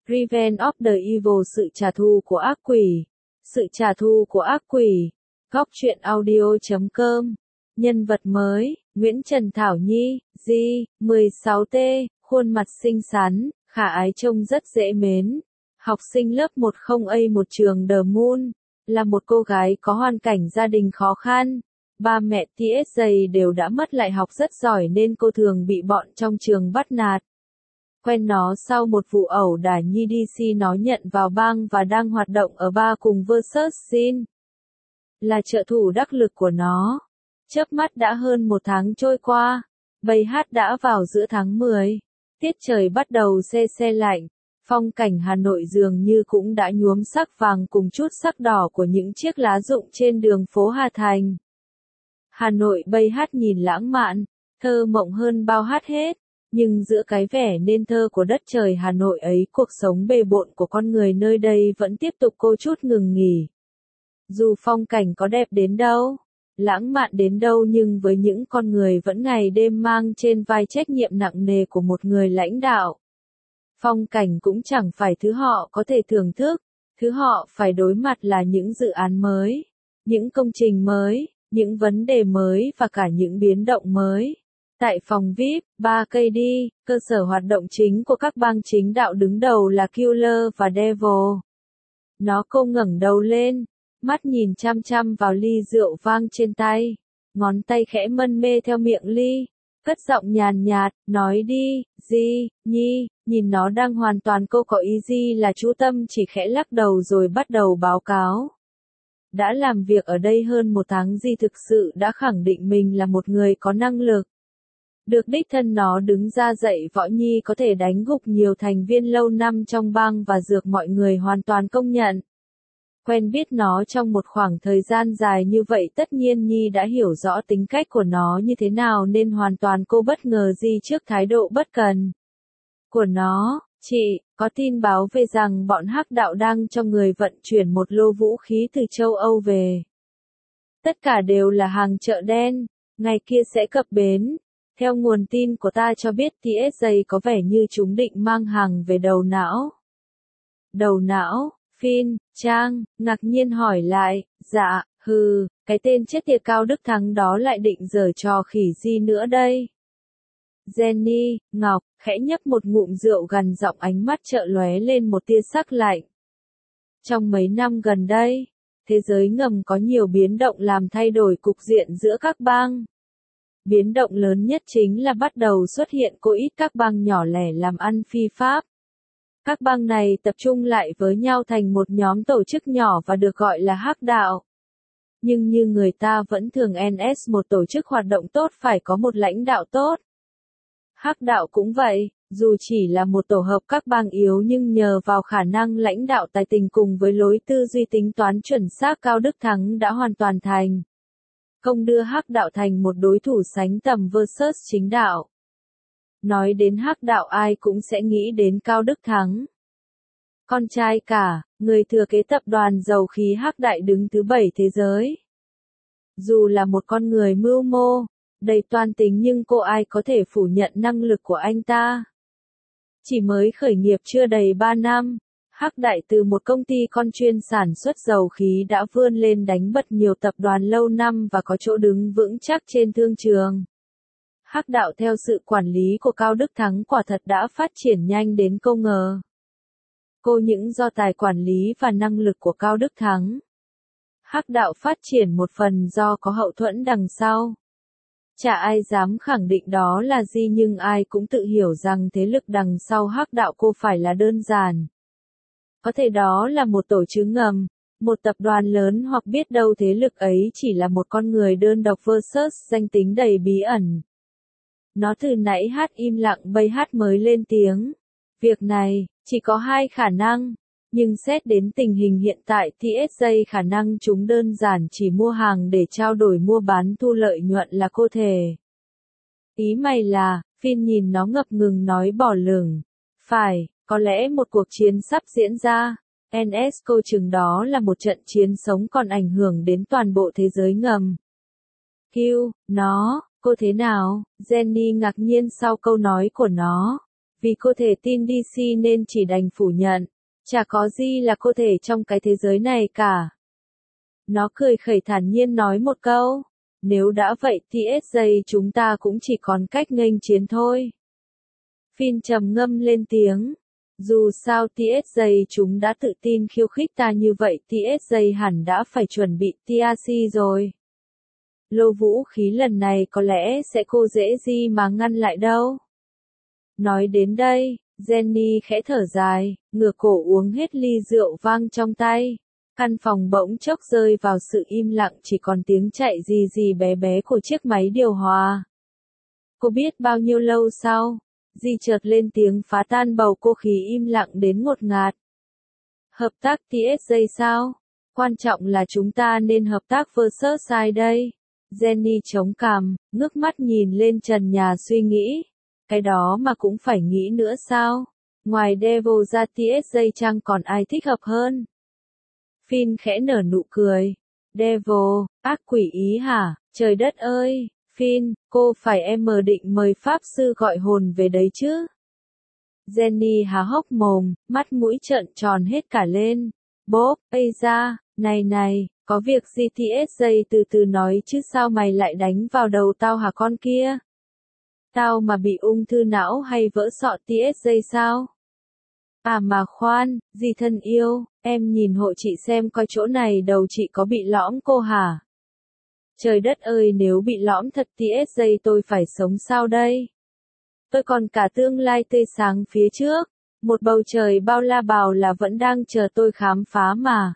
Revenge of the Evil, sự trả thù của ác quỷ. Sự trả thù của ác quỷ. Góc truyện audio.com. Nhân vật mới, Nguyễn Trần Thảo Nhi, Di, 16T, khuôn mặt xinh xắn, khả ái trông rất dễ mến. Học sinh lớp 10A một trường The Moon, là một cô gái có hoàn cảnh gia đình khó khăn. Ba mẹ TSJ đều đã mất, lại học rất giỏi nên cô thường bị bọn trong trường bắt nạt. Quen nó sau một vụ ẩu đả Nhi DC nó nhận vào bang và đang hoạt động ở bar cùng Versus Sin. Là trợ thủ đắc lực của nó. Chớp mắt đã hơn một tháng trôi qua. Bầy hát đã vào giữa tháng 10. Tiết trời bắt đầu se lạnh. Phong cảnh Hà Nội dường như cũng đã nhuốm sắc vàng cùng chút sắc đỏ của những chiếc lá rụng trên đường phố Hà Thành. Hà Nội bầy hát nhìn lãng mạn, thơ mộng hơn bao hát hết. Nhưng giữa cái vẻ nên thơ của đất trời Hà Nội ấy, cuộc sống bề bộn của con người nơi đây vẫn tiếp tục cô chút ngừng nghỉ. Dù phong cảnh có đẹp đến đâu, lãng mạn đến đâu, nhưng với những con người vẫn ngày đêm mang trên vai trách nhiệm nặng nề của một người lãnh đạo. Phong cảnh cũng chẳng phải thứ họ có thể thưởng thức, thứ họ phải đối mặt là những dự án mới, những công trình mới, những vấn đề mới và cả những biến động mới. Tại phòng VIP, 3KD, cơ sở hoạt động chính của các bang chính đạo đứng đầu là Killer và Devil. Cô ngẩng đầu lên, mắt nhìn chăm chăm vào ly rượu vang trên tay, ngón tay khẽ mân mê theo miệng ly, cất giọng nhàn nhạt, nói đi, Di, Nhi, nhìn nó đang hoàn toàn cô có ý gì là chú Tâm chỉ khẽ lắc đầu rồi bắt đầu báo cáo. Đã làm việc ở đây hơn một tháng, Di thực sự đã khẳng định mình là một người có năng lực. Được đích thân nó đứng ra dạy võ, Nhi có thể đánh gục nhiều thành viên lâu năm trong bang và dược mọi người hoàn toàn công nhận. Quen biết nó trong một khoảng thời gian dài như vậy, tất nhiên Nhi đã hiểu rõ tính cách của nó như thế nào, nên hoàn toàn cô bất ngờ gì trước thái độ bất cần của nó. Chị, có tin báo về rằng bọn hắc đạo đang cho người vận chuyển một lô vũ khí từ châu Âu về. Tất cả đều là hàng chợ đen, ngày kia sẽ cập bến. Theo nguồn tin của ta cho biết TSJ có vẻ như chúng định mang hàng về đầu não. Đầu não, Phin, Trang, ngạc nhiên hỏi lại, dạ, cái tên chết tiệt Cao Đức Thắng đó lại định giở trò khỉ gì nữa đây? Jenny, Ngọc, khẽ nhấp một ngụm rượu gằn giọng, ánh mắt chợ lóe lên một tia sắc lạnh. Trong mấy năm gần đây, thế giới ngầm có nhiều biến động làm thay đổi cục diện giữa các bang. Biến động lớn nhất chính là bắt đầu xuất hiện có ít các bang nhỏ lẻ làm ăn phi pháp. Các bang này tập trung lại với nhau thành một nhóm tổ chức nhỏ và được gọi là hắc đạo. Nhưng như người ta vẫn thường NS, một tổ chức hoạt động tốt phải có một lãnh đạo tốt. Hắc đạo cũng vậy, dù chỉ là một tổ hợp các bang yếu nhưng nhờ vào khả năng lãnh đạo tài tình cùng với lối tư duy tính toán chuẩn xác, Cao Đức Thắng đã hoàn toàn thành công đưa hắc đạo thành một đối thủ sánh tầm versus chính đạo. Nói đến hắc đạo ai cũng sẽ nghĩ đến Cao Đức Thắng. Con trai cả, người thừa kế tập đoàn dầu khí hắc đại đứng thứ 7 thế giới. Dù là một con người mưu mô, đầy toan tính, nhưng cô ai có thể phủ nhận năng lực của anh ta. Chỉ mới khởi nghiệp chưa đầy 3 năm, hắc đại từ một công ty con chuyên sản xuất dầu khí đã vươn lên đánh bật nhiều tập đoàn lâu năm và có chỗ đứng vững chắc trên thương trường. Hắc đạo theo sự quản lý của Cao Đức Thắng quả thật đã phát triển nhanh đến cô ngờ. Những do tài quản lý và năng lực của Cao Đức Thắng. Hắc đạo phát triển một phần do có hậu thuẫn đằng sau. Chả ai dám khẳng định đó là gì, nhưng ai cũng tự hiểu rằng thế lực đằng sau hắc đạo phải là đơn giản. Có thể đó là một tổ chức ngầm, một tập đoàn lớn, hoặc biết đâu thế lực ấy chỉ là một con người đơn độc versus danh tính đầy bí ẩn. Nó từ nãy hát im lặng, bây hát mới lên tiếng. Việc này, chỉ có hai khả năng, nhưng xét đến tình hình hiện tại TSJ khả năng chúng đơn giản chỉ mua hàng để trao đổi mua bán thu lợi nhuận là cô thể. Ý mày là, Phin nhìn nó ngập ngừng nói bỏ lửng. Phải, có lẽ một cuộc chiến sắp diễn ra. NS chừng đó là một trận chiến sống còn ảnh hưởng đến toàn bộ thế giới ngầm. Cô thế nào? Jenny ngạc nhiên sau câu nói của nó. Vì cô thể tin DC nên chỉ đành phủ nhận. Chả có gì là cô thể trong cái thế giới này cả. Nó cười khẩy thản nhiên nói một câu. Nếu đã vậy TSJ chúng ta cũng chỉ còn cách nghênh chiến thôi. Finn trầm ngâm lên tiếng. Dù sao TSJ chúng đã tự tin khiêu khích ta như vậy TSJ hẳn đã phải chuẩn bị TRC rồi. Lô vũ khí lần này có lẽ sẽ cô dễ gì mà ngăn lại đâu. Nói đến đây, Jenny khẽ thở dài, ngửa cổ uống hết ly rượu vang trong tay. Căn phòng bỗng chốc rơi vào sự im lặng chỉ còn tiếng chạy rì rì bé bé của chiếc máy điều hòa. Cô biết bao nhiêu lâu sau, Di chợt lên tiếng phá tan bầu không khí im lặng đến ngột ngạt. Hợp tác TSJ sao? Quan trọng là chúng ta nên hợp tác versus ai đây? Jenny chống cằm, ngước mắt nhìn lên trần nhà suy nghĩ. Cái đó mà cũng phải nghĩ nữa sao? Ngoài Devil ra TSJ chăng còn ai thích hợp hơn? Finn khẽ nở nụ cười. Devil, ác quỷ ý hả? Trời đất ơi! Finn, cô phải em định mời Pháp sư gọi hồn về đấy chứ? Jenny há hốc mồm, mắt mũi trợn tròn hết cả lên. Bob, ây da, này, có việc gì TSJ từ từ nói chứ sao mày lại đánh vào đầu tao hả con kia? Tao mà bị ung thư não hay vỡ sọ TSJ sao? À mà khoan, dì thân yêu, em nhìn hộ chị xem coi chỗ này đầu chị có bị lõm cô hả? Trời đất ơi nếu bị lõm thật TSJ tôi phải sống sao đây? Tôi còn cả tương lai tươi sáng phía trước, một bầu trời bao la bào là vẫn đang chờ tôi khám phá mà.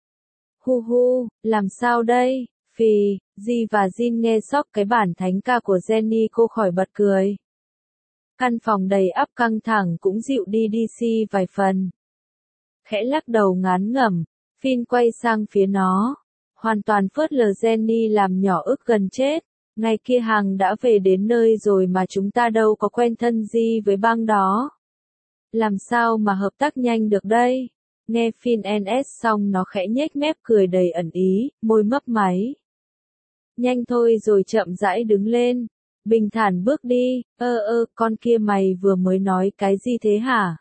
Hu, làm sao đây? Phì, Di và Jin nghe sóc cái bản thánh ca của Jenny cô khỏi bật cười. Căn phòng đầy ắp căng thẳng cũng dịu đi DC vài phần. Khẽ lắc đầu ngán ngẩm, Finn quay sang phía nó. Hoàn toàn phớt lờ Jenny làm nhỏ ức gần chết. Ngày kia hàng đã về đến nơi rồi mà chúng ta đâu có quen thân gì với bang đó. Làm sao mà hợp tác nhanh được đây? Nghe Finn NS xong nó khẽ nhếch mép cười đầy ẩn ý, môi mấp máy. Nhanh thôi rồi chậm rãi đứng lên. Bình thản bước đi, con kia mày vừa mới nói cái gì thế hả?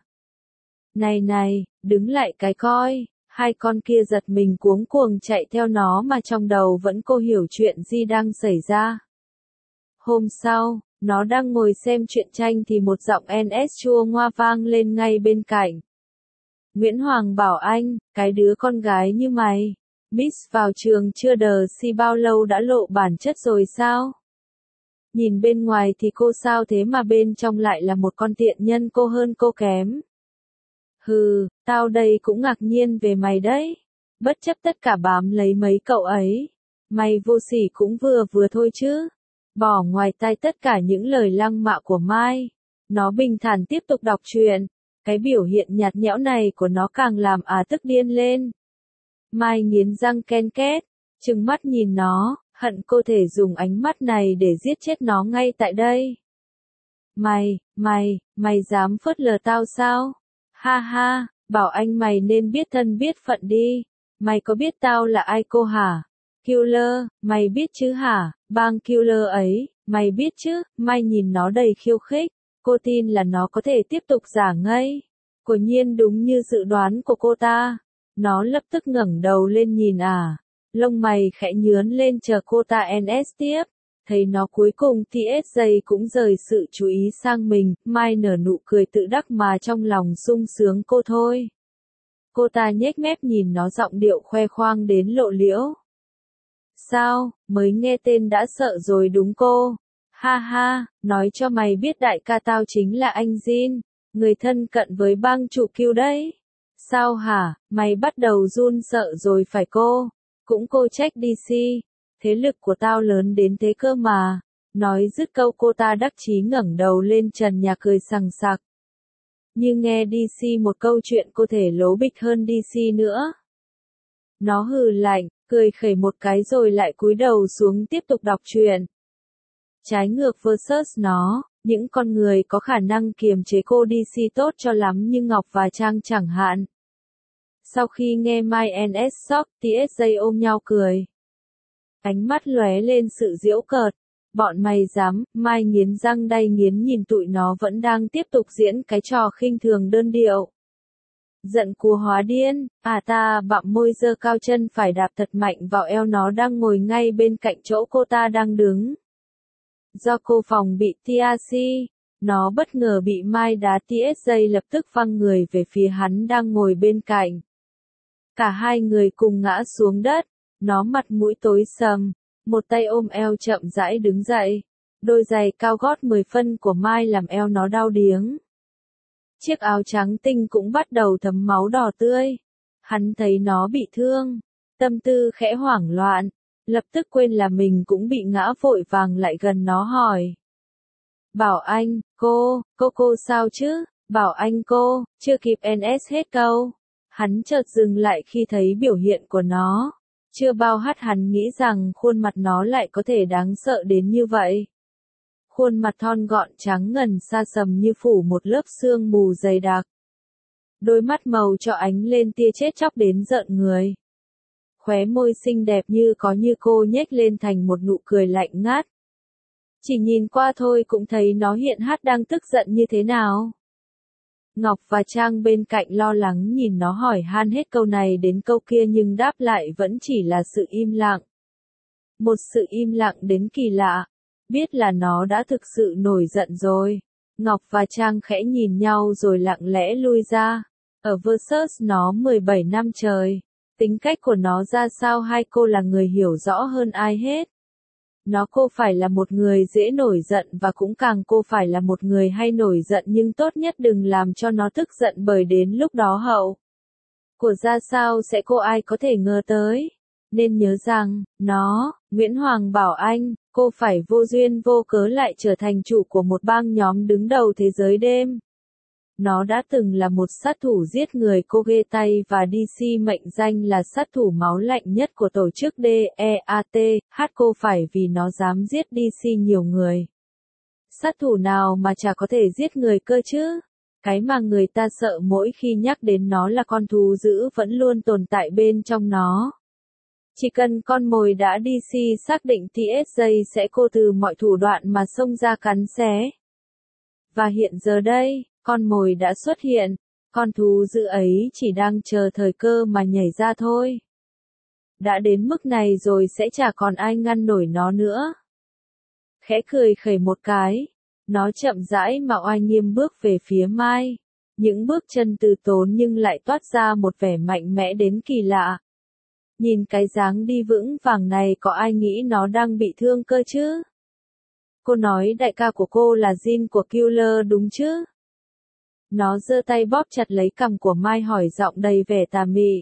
Này, đứng lại cái coi. Hai con kia giật mình cuống cuồng chạy theo nó mà trong đầu vẫn cô hiểu chuyện gì đang xảy ra. Hôm sau, nó đang ngồi xem truyện tranh thì một giọng NS chua ngoa vang lên ngay bên cạnh. Nguyễn Hoàng bảo anh, cái đứa con gái như mày, Miss vào trường chưa đờ si bao lâu đã lộ bản chất rồi sao? Nhìn bên ngoài thì cô sao thế mà bên trong lại là một con tiện nhân cô hơn cô kém. Hừ, tao đây cũng ngạc nhiên về mày đấy. Bất chấp tất cả bám lấy mấy cậu ấy. Mày vô sỉ cũng vừa thôi chứ. Bỏ ngoài tai tất cả những lời lăng mạ của Mai. Nó bình thản tiếp tục đọc truyện. Cái biểu hiện nhạt nhẽo này của nó càng làm tức điên lên. Mai nghiến răng ken két, trừng mắt nhìn nó, hận cô thể dùng ánh mắt này để giết chết nó ngay tại đây. Mày dám phớt lờ tao sao? Ha, bảo anh mày nên biết thân biết phận đi. Mày có biết tao là ai cô hả? Killer, mày biết chứ hả? Bang Killer ấy, mày biết chứ? Mai nhìn nó đầy khiêu khích. Cô tin là nó có thể tiếp tục giả ngây. Quả nhiên đúng như dự đoán của cô ta. Nó lập tức ngẩng đầu lên nhìn lông mày khẽ nhướn lên chờ cô ta NS tiếp. Thấy nó cuối cùng TSJ cũng rời sự chú ý sang mình, Mai nở nụ cười tự đắc mà trong lòng sung sướng cô thôi. Cô ta nhếch mép nhìn nó giọng điệu khoe khoang đến lộ liễu. Sao, mới nghe tên đã sợ rồi đúng cô? Ha, nói cho mày biết đại ca tao chính là anh Jin, người thân cận với bang chủ Kill đấy. Sao hả, mày bắt đầu run sợ rồi phải cô? Cũng cô trách DC. Thế lực của tao lớn đến thế cơ mà. Nói dứt câu cô ta đắc chí ngẩng đầu lên trần nhà cười sằng sặc. Như nghe DC một câu chuyện cô thể lố bịch hơn DC nữa. Nó hừ lạnh, cười khẩy một cái rồi lại cúi đầu xuống tiếp tục đọc truyện. Trái ngược versus nó, những con người có khả năng kiềm chế cô DC tốt cho lắm như Ngọc và Trang chẳng hạn. Sau khi nghe Mai NS Shock, TSJ ôm nhau cười. Ánh mắt lóe lên sự giễu cợt. Bọn mày dám, Mai nghiến răng đay nghiến nhìn tụi nó vẫn đang tiếp tục diễn cái trò khinh thường đơn điệu. Giận cú hóa điên, ta bặm môi giơ cao chân phải đạp thật mạnh vào eo nó đang ngồi ngay bên cạnh chỗ cô ta đang đứng. Do cô phòng bị TRC, nó bất ngờ bị Mai đá TSJ lập tức văng người về phía hắn đang ngồi bên cạnh. Cả hai người cùng ngã xuống đất, nó mặt mũi tối sầm, một tay ôm eo chậm rãi đứng dậy. Đôi giày cao gót 10 phân của Mai làm eo nó đau điếng. Chiếc áo trắng tinh cũng bắt đầu thấm máu đỏ tươi. Hắn thấy nó bị thương, tâm tư khẽ hoảng loạn, lập tức quên là mình cũng bị ngã vội vàng lại gần nó hỏi. Bảo anh, cô sao chứ? Bảo anh cô, chưa kịp NS hết câu. Hắn chợt dừng lại khi thấy biểu hiện của nó. Chưa bao hát hắn nghĩ rằng khuôn mặt nó lại có thể đáng sợ đến như vậy. Khuôn mặt thon gọn trắng ngần xa sầm như phủ một lớp sương mù dày đặc. Đôi mắt màu cho ánh lên tia chết chóc đến rợn người. Khóe môi xinh đẹp như có như cô nhếch lên thành một nụ cười lạnh ngắt. Chỉ nhìn qua thôi cũng thấy nó hiện hát đang tức giận như thế nào. Ngọc và Trang bên cạnh lo lắng nhìn nó hỏi han hết câu này đến câu kia nhưng đáp lại vẫn chỉ là sự im lặng. Một sự im lặng đến kỳ lạ. Biết là nó đã thực sự nổi giận rồi. Ngọc và Trang khẽ nhìn nhau rồi lặng lẽ lui ra. Ở Versus nó 17 năm trời. Tính cách của nó ra sao hai cô là người hiểu rõ hơn ai hết. Cô phải là một người dễ nổi giận và cũng càng cô phải là một người hay nổi giận nhưng tốt nhất đừng làm cho nó tức giận bởi đến lúc đó hậu của ra sao sẽ cô ai có thể ngờ tới. Nên nhớ rằng, Nguyễn Hoàng bảo anh, cô phải vô duyên vô cớ lại trở thành chủ của một bang nhóm đứng đầu thế giới đêm. Nó đã từng là một sát thủ giết người cô ghê tay và DC mệnh danh là sát thủ máu lạnh nhất của tổ chức DEAT, cô phải vì nó dám giết DC nhiều người. Sát thủ nào mà chả có thể giết người cơ chứ? Cái mà người ta sợ mỗi khi nhắc đến nó là con thú dữ vẫn luôn tồn tại bên trong nó. Chỉ cần con mồi đã DC xác định TSJ sẽ cô từ mọi thủ đoạn mà xông ra cắn xé. Và hiện giờ đây, con mồi đã xuất hiện, con thú dữ ấy chỉ đang chờ thời cơ mà nhảy ra thôi. Đã đến mức này rồi sẽ chả còn ai ngăn nổi nó nữa. Khẽ cười khẩy một cái, nó chậm rãi mà oai nghiêm bước về phía Mai. Những bước chân từ tốn nhưng lại toát ra một vẻ mạnh mẽ đến kỳ lạ. Nhìn cái dáng đi vững vàng này có ai nghĩ nó đang bị thương cơ chứ? Cô nói đại ca của cô là Jin của Killer đúng chứ? Nó giơ tay bóp chặt lấy cằm của Mai hỏi giọng đầy vẻ tà mị.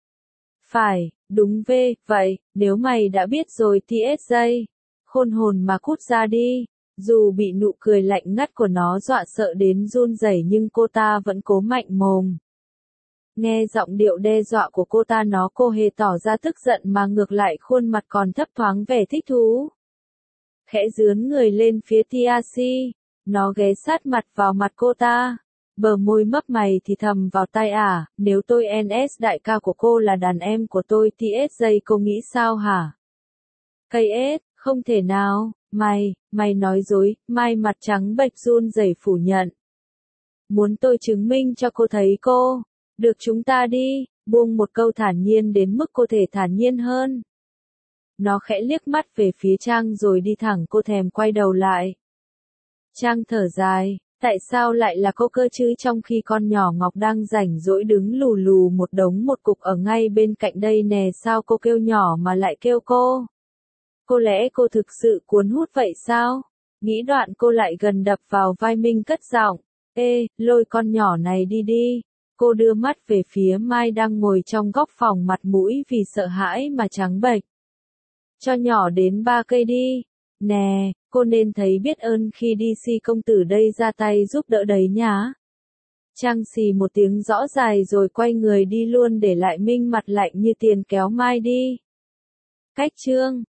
Phải, đúng vậy, nếu mày đã biết rồi TSJ, khôn hồn mà cút ra đi. Dù bị nụ cười lạnh ngắt của nó dọa sợ đến run rẩy nhưng cô ta vẫn cố mạnh mồm. Nghe giọng điệu đe dọa của cô ta cô hề tỏ ra tức giận mà ngược lại khuôn mặt còn thấp thoáng vẻ thích thú. Khẽ dướn người lên phía TRC, nó ghé sát mặt vào mặt cô ta. Bờ môi mấp mày thì thầm vào tai nếu tôi NS đại ca của cô là đàn em của tôi TSJ cô nghĩ sao hả? KS, không thể nào, mày nói dối, Mai mặt trắng bệch run rẩy phủ nhận. Muốn tôi chứng minh cho cô thấy cô, được chúng ta đi, buông một câu thản nhiên đến mức cô thể thản nhiên hơn. Nó khẽ liếc mắt về phía Trang rồi đi thẳng cô thèm quay đầu lại. Trang thở dài. Tại sao lại là cô cơ chứ trong khi con nhỏ Ngọc đang rảnh rỗi đứng lù lù một đống một cục ở ngay bên cạnh đây nè sao cô kêu nhỏ mà lại kêu cô? Có lẽ cô thực sự cuốn hút vậy sao? Nghĩ đoạn cô lại gần đập vào vai Minh cất giọng. Ê, lôi con nhỏ này đi đi. Cô đưa mắt về phía Mai đang ngồi trong góc phòng mặt mũi vì sợ hãi mà trắng bệch. Cho nhỏ đến 3 cây đi. Nè, cô nên thấy biết ơn khi DC công tử đây ra tay giúp đỡ đấy nhá. Trang xì một tiếng rõ dài rồi quay người đi luôn để lại Minh mặt lạnh như tiền kéo Mai đi. Cách chương